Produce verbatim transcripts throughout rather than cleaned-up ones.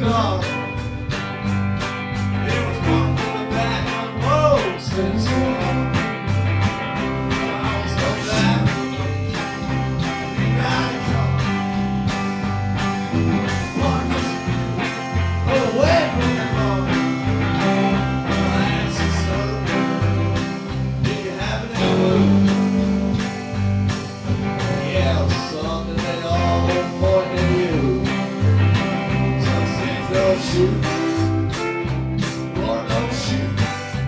car. It was parked in the back of Rose Fence Hall. I was so glad he got a car. Parked away from the car. I asked his son, do you have it in yeah, something they all point to you. Some things they'll shoot, or don't shoot.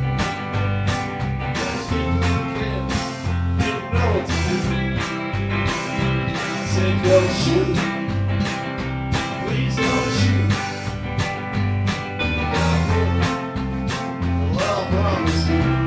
Just keep looking, you know what to do. I said don't shoot, please don't shoot. Well, I promise you.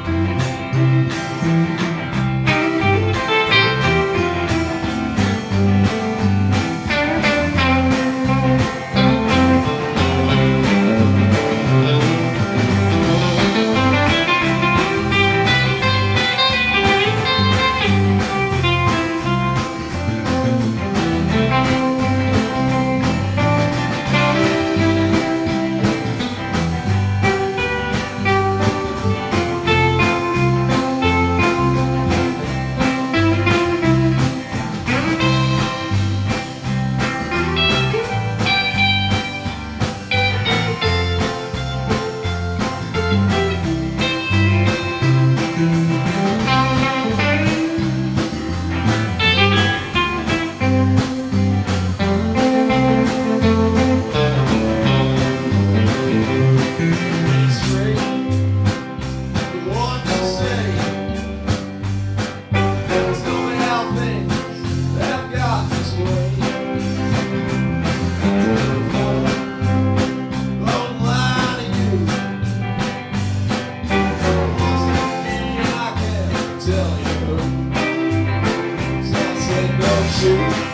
Shoot.